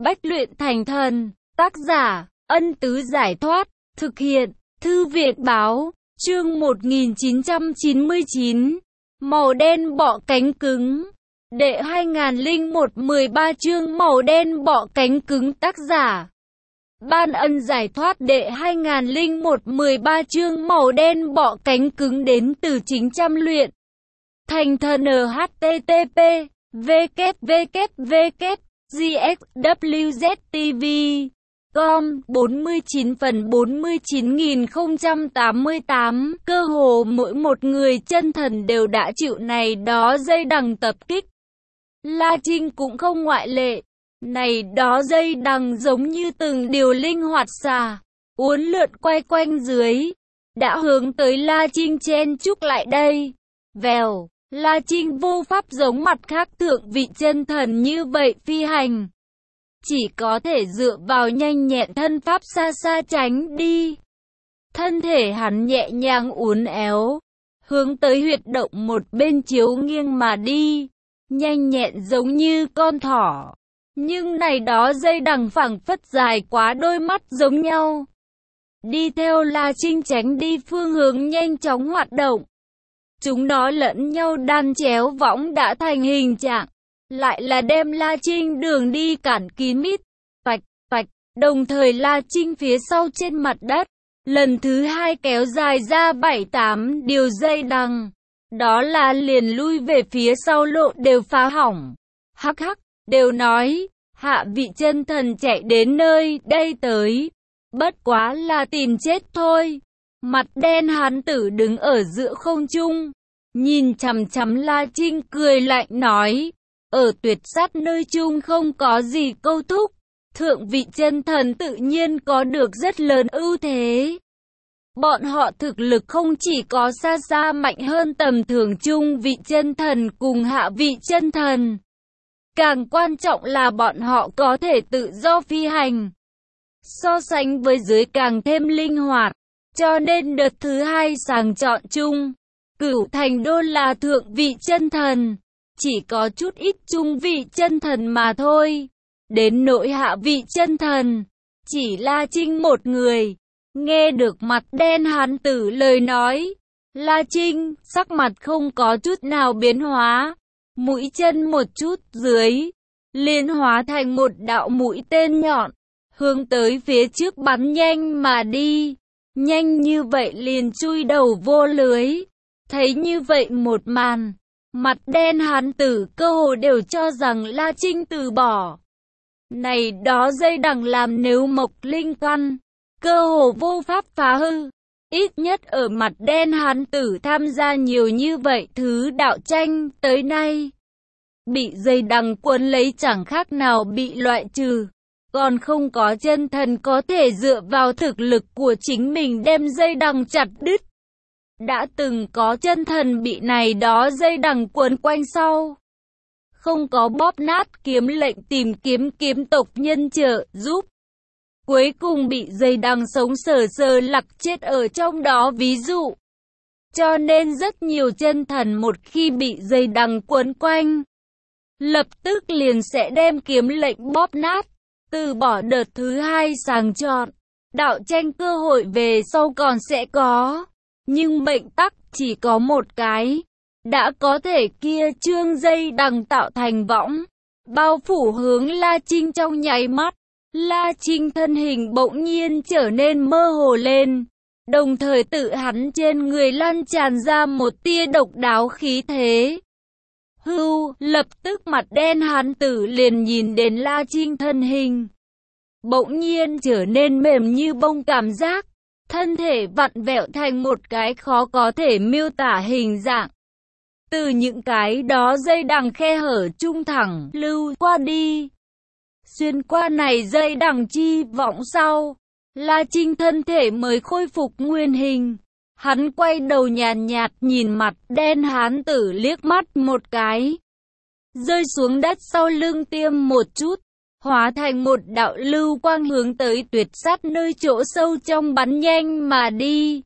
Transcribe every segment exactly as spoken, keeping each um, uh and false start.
Bách luyện thành thần. Tác giả, Ân Tứ Giải Thoát. Thực hiện, Thư viện Báo. Chương một nghìn chín trăm chín mươi chín. Màu đen bọ cánh cứng. Đệ hai nghìn lẻ một mười ba chương màu đen bọ cánh cứng. Tác giả, Ban Ân Giải Thoát. Đệ hai nghìn lẻ một mười ba chương màu đen bọ cánh cứng đến từ chính trăm luyện thành thần. H T T P W W W G X W Z T V com bốn mươi chín phần bốn mươi chín nghìn không trăm tám mươi tám. Cơ hồ mỗi một người chân thần đều đã chịu này đó dây đằng tập kích. La Trinh cũng không ngoại lệ. Này đó dây đằng giống như từng điều linh hoạt xà, uốn lượn quay quanh dưới, đã hướng tới La Trinh chen chúc lại đây. Vèo, La Trinh vô pháp giống mặt khác thượng vị chân thần như vậy phi hành. Chỉ có thể dựa vào nhanh nhẹn thân pháp xa xa tránh đi. Thân thể hắn nhẹ nhàng uốn éo, hướng tới huyệt động một bên chiếu nghiêng mà đi, nhanh nhẹn giống như con thỏ. Nhưng này đó dây đằng phảng phất dài quá đôi mắt giống nhau. Đi theo La Trinh tránh đi phương hướng nhanh chóng hoạt động. Chúng nó lẫn nhau đan chéo võng đã thành hình trạng, lại là đem La Trinh đường đi cản kín mít. Vạch, vạch, đồng thời La Trinh phía sau trên mặt đất, lần thứ hai kéo dài ra bảy tám điều dây đằng. Đó là liền lui về phía sau lộ đều phá hỏng. Hắc hắc, đều nói, hạ vị chân thần chạy đến nơi đây tới, bất quá là tìm chết thôi. Mặt đen hán tử đứng ở giữa không trung, nhìn chằm chằm La Trinh cười lạnh nói, ở tuyệt sát nơi chung không có gì câu thúc, thượng vị chân thần tự nhiên có được rất lớn ưu thế. Bọn họ thực lực không chỉ có xa xa mạnh hơn tầm thường trung vị chân thần cùng hạ vị chân thần. Càng quan trọng là bọn họ có thể tự do phi hành. So sánh với dưới càng thêm linh hoạt. Cho nên đợt thứ hai sàng chọn chung, Cửu Thành Đô là thượng vị chân thần. Chỉ có chút ít trung vị chân thần mà thôi. Đến nỗi hạ vị chân thần, chỉ La Trinh một người. Nghe được mặt đen hán tử lời nói, La Trinh sắc mặt không có chút nào biến hóa. Mũi chân một chút dưới, liền hóa thành một đạo mũi tên nhọn, hướng tới phía trước bắn nhanh mà đi. Nhanh như vậy liền chui đầu vô lưới. Thấy như vậy một màn, mặt đen hán tử cơ hồ đều cho rằng La Trinh từ bỏ. Này đó dây đằng làm nếu mộc linh căn, cơ hồ vô pháp phá hư. Ít nhất ở mặt đen hán tử tham gia nhiều như vậy thứ đạo tranh tới nay, bị dây đằng quấn lấy chẳng khác nào bị loại trừ. Còn không có chân thần có thể dựa vào thực lực của chính mình đem dây đằng chặt đứt. Đã từng có chân thần bị này đó dây đằng quấn quanh sau, không có bóp nát kiếm lệnh tìm kiếm kiếm tộc nhân trợ giúp, cuối cùng bị dây đằng sống sờ sờ lặc chết ở trong đó ví dụ. Cho nên rất nhiều chân thần một khi bị dây đằng quấn quanh, lập tức liền sẽ đem kiếm lệnh bóp nát. Từ bỏ đợt thứ hai sàng chọn, đạo tranh cơ hội về sau còn sẽ có. Nhưng mệnh tắc chỉ có một cái. Đã có thể kia trương dây đằng tạo thành võng, bao phủ hướng La Trinh trong nháy mắt. La Trinh thân hình bỗng nhiên trở nên mơ hồ lên. Đồng thời tự hắn trên người lan tràn ra một tia độc đáo khí thế. Hưu, lập tức mặt đen hán tử liền nhìn đến La Trinh thân hình. Bỗng nhiên trở nên mềm như bông cảm giác. Thân thể vặn vẹo thành một cái khó có thể miêu tả hình dạng. Từ những cái đó dây đằng khe hở trung thẳng lưu qua đi. Xuyên qua này dây đằng chi võng sau, La Trinh thân thể mới khôi phục nguyên hình. Hắn quay đầu nhàn nhạt, nhạt nhìn mặt đen hán tử liếc mắt một cái. Rơi xuống đất sau lưng tiêm một chút, hóa thành một đạo lưu quang hướng tới tuyệt sát nơi chỗ sâu trong bắn nhanh mà đi.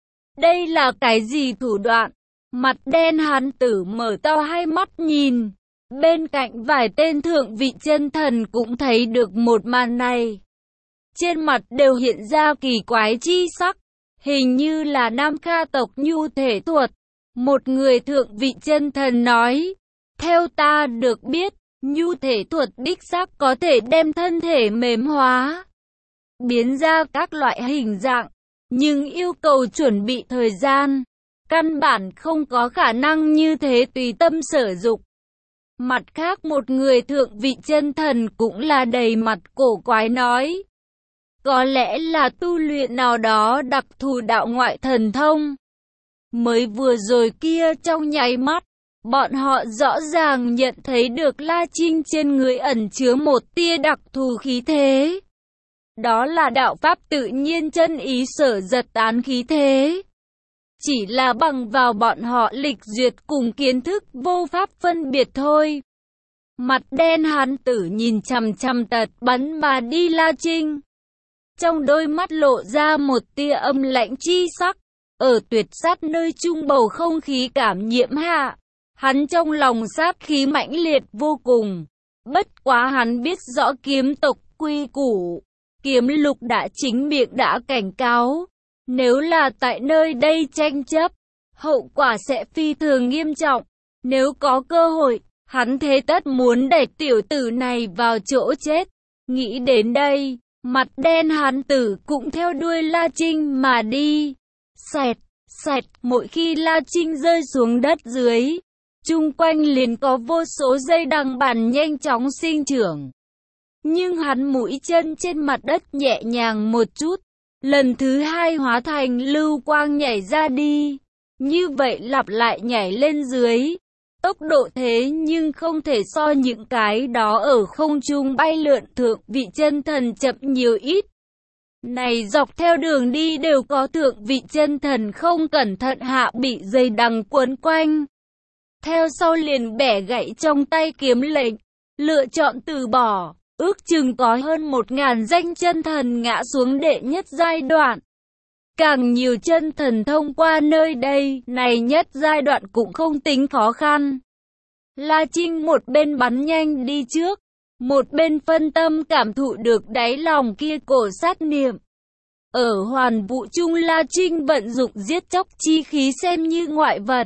Đây là cái gì thủ đoạn? Mặt đen hán tử mở to hai mắt nhìn. Bên cạnh vài tên thượng vị chân thần cũng thấy được một màn này. Trên mặt đều hiện ra kỳ quái chi sắc, hình như là Nam Kha tộc Nhu Thể Thuật. Một người thượng vị chân thần nói, theo ta được biết, Nhu Thể Thuật đích xác có thể đem thân thể mềm hóa, biến ra các loại hình dạng, nhưng yêu cầu chuẩn bị thời gian, căn bản không có khả năng như thế tùy tâm sở dục. Mặt khác một người thượng vị chân thần cũng là đầy mặt cổ quái nói, có lẽ là tu luyện nào đó đặc thù đạo ngoại thần thông. Mới vừa rồi kia trong nháy mắt, bọn họ rõ ràng nhận thấy được La Trinh trên người ẩn chứa một tia đặc thù khí thế. Đó là đạo pháp tự nhiên chân ý sở giật tán khí thế. Chỉ là bằng vào bọn họ lịch duyệt cùng kiến thức vô pháp phân biệt thôi. Mặt đen hán tử nhìn chằm chằm tật bắn mà đi La Trinh. Trong đôi mắt lộ ra một tia âm lạnh chi sắc. Ở tuyệt sát nơi trung bầu không khí cảm nhiễm hạ, hắn trong lòng sát khí mãnh liệt vô cùng. Bất quá hắn biết rõ kiếm tộc quy củ. Kiếm lục đã chính miệng đã cảnh cáo. Nếu là tại nơi đây tranh chấp, hậu quả sẽ phi thường nghiêm trọng. Nếu có cơ hội, hắn thế tất muốn đẩy tiểu tử này vào chỗ chết. Nghĩ đến đây, mặt đen hán tử cũng theo đuôi La Trinh mà đi. Xẹt, xẹt, mỗi khi La Trinh rơi xuống đất dưới, chung quanh liền có vô số dây đằng bản nhanh chóng sinh trưởng. Nhưng hắn mũi chân trên mặt đất nhẹ nhàng một chút, lần thứ hai hóa thành lưu quang nhảy ra đi. Như vậy lặp lại nhảy lên dưới. Tốc độ thế nhưng không thể so những cái đó ở không trung bay lượn thượng vị chân thần chậm nhiều ít. Này dọc theo đường đi đều có thượng vị chân thần không cẩn thận hạ bị dây đằng quấn quanh. Theo sau liền bẻ gãy trong tay kiếm lệnh, lựa chọn từ bỏ. Ước chừng có hơn một ngàn danh chân thần ngã xuống đệ nhất giai đoạn. Càng nhiều chân thần thông qua nơi đây, này nhất giai đoạn cũng không tính khó khăn. La Trinh một bên bắn nhanh đi trước, một bên phân tâm cảm thụ được đáy lòng kia cổ sát niệm. Ở hoàn vũ trung La Trinh vận dụng giết chóc chi khí xem như ngoại vật.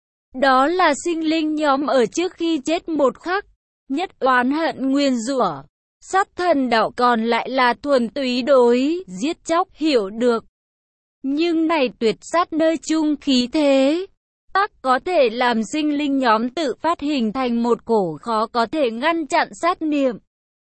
Đó là sinh linh nhóm ở trước khi chết một khắc, nhất oán hận nguyên rủa. Sát thần đạo còn lại là thuần túy đối, giết chóc hiểu được. Nhưng này tuyệt sát nơi chung khí thế, tắc có thể làm sinh linh nhóm tự phát hình thành một cổ khó có thể ngăn chặn sát niệm.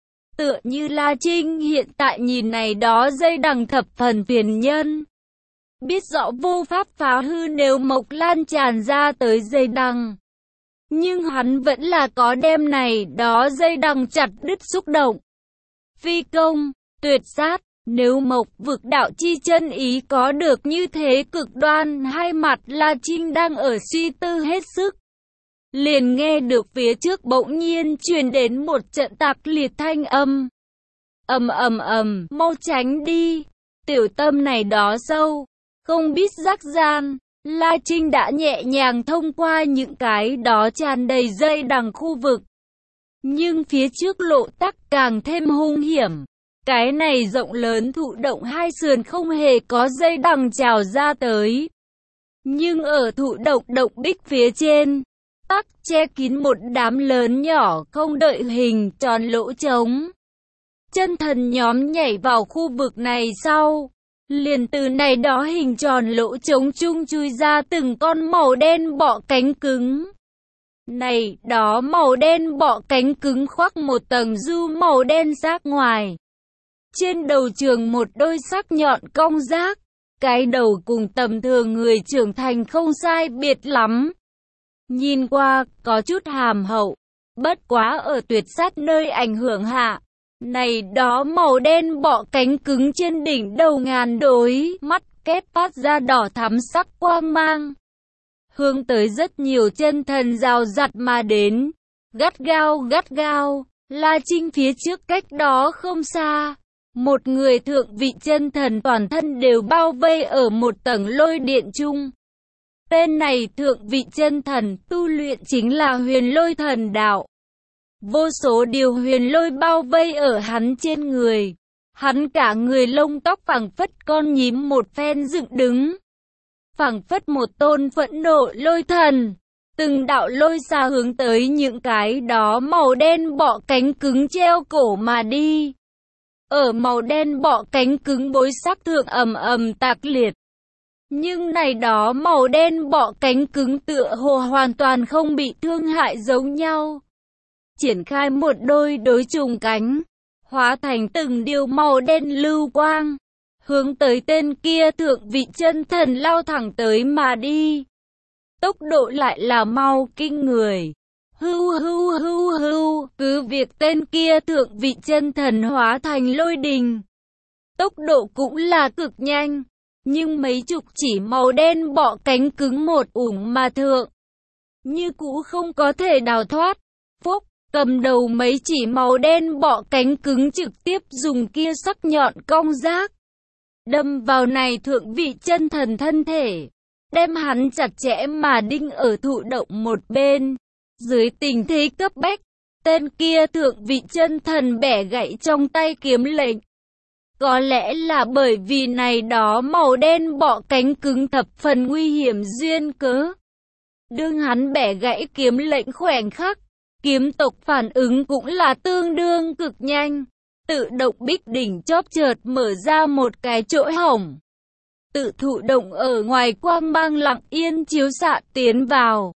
Tựa như La Trinh hiện tại nhìn này đó dây đằng thập phần phiền nhân. Biết rõ vô pháp phá hư nếu mộc lan tràn ra tới dây đằng. Nhưng hắn vẫn là có đem này đó dây đằng chặt đứt xúc động. Phi công, tuyệt sát, nếu mộc vực đạo chi chân ý có được như thế cực đoan hai mặt La Trinh đang ở suy tư hết sức. Liền nghe được phía trước bỗng nhiên truyền đến một trận tạc liệt thanh âm. Ầm ầm ầm, mau tránh đi, tiểu tâm này đó sâu, không biết rắc gian. La Trinh đã nhẹ nhàng thông qua những cái đó tràn đầy dây đằng khu vực. Nhưng phía trước lộ tắc càng thêm hung hiểm. Cái này rộng lớn thụ động hai sườn không hề có dây đằng trào ra tới. Nhưng ở thụ động động bích phía trên, tắc che kín một đám lớn nhỏ không đợi hình tròn lỗ trống. Chân thần nhóm nhảy vào khu vực này sau, liền từ này đó hình tròn lỗ trống chung chui ra từng con màu đen bọ cánh cứng. Này, đó màu đen bọ cánh cứng khoác một tầng du màu đen rác ngoài. Trên đầu trường một đôi sắc nhọn cong rác, cái đầu cùng tầm thường người trưởng thành không sai biệt lắm. Nhìn qua, có chút hàm hậu, bất quá ở tuyệt sát nơi ảnh hưởng hạ. Này đó màu đen bọ cánh cứng trên đỉnh đầu ngàn đối, mắt kép phát ra đỏ thắm sắc quang mang. Hướng tới rất nhiều chân thần rào rặt mà đến, gắt gao gắt gao, La Trinh phía trước cách đó không xa. Một người thượng vị chân thần toàn thân đều bao vây ở một tầng lôi điện chung. Tên này thượng vị chân thần tu luyện chính là huyền lôi thần đạo. Vô số điều huyền lôi bao vây ở hắn trên người. Hắn cả người lông tóc phảng phất con nhím một phen dựng đứng. Phảng phất một tôn phẫn nộ lôi thần. Từng đạo lôi xa hướng tới những cái đó màu đen bọ cánh cứng treo cổ mà đi. Ở màu đen bọ cánh cứng bối sắc thượng ầm ầm tạc liệt. Nhưng này đó màu đen bọ cánh cứng tựa hồ hoàn toàn không bị thương hại giống nhau. Triển khai một đôi đối trùng cánh, hóa thành từng điều màu đen lưu quang, hướng tới tên kia thượng vị chân thần lao thẳng tới mà đi. Tốc độ lại là mau kinh người. Hưu hưu hưu hưu, cứ việc tên kia thượng vị chân thần hóa thành lôi đình. Tốc độ cũng là cực nhanh, nhưng mấy chục chỉ màu đen bọ cánh cứng một ủng mà thượng. Như cũ không có thể đào thoát. Phúc, cầm đầu mấy chỉ màu đen bọ cánh cứng trực tiếp dùng kia sắc nhọn cong rác. Đâm vào này thượng vị chân thần thân thể. Đem hắn chặt chẽ mà đinh ở thụ động một bên. Dưới tình thế cấp bách, tên kia thượng vị chân thần bẻ gãy trong tay kiếm lệnh. Có lẽ là bởi vì này đó màu đen bọ cánh cứng thập phần nguy hiểm duyên cớ. Đương hắn bẻ gãy kiếm lệnh khoảnh khắc, kiếm tộc phản ứng cũng là tương đương cực nhanh. Tự động bích đỉnh chóp chợt mở ra một cái chỗ hổng. Tự thụ động ở ngoài quang mang lặng yên chiếu xạ tiến vào.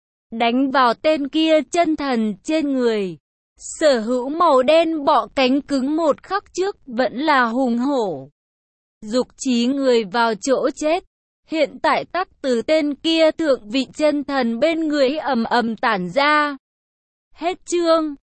Đánh vào tên kia chân thần trên người. Sở hữu màu đen bọ cánh cứng một khắc trước vẫn là hùng hổ. Dục chí người vào chỗ chết. Hiện tại tắc từ tên kia thượng vị chân thần bên người ầm ầm tản ra. Hết chương.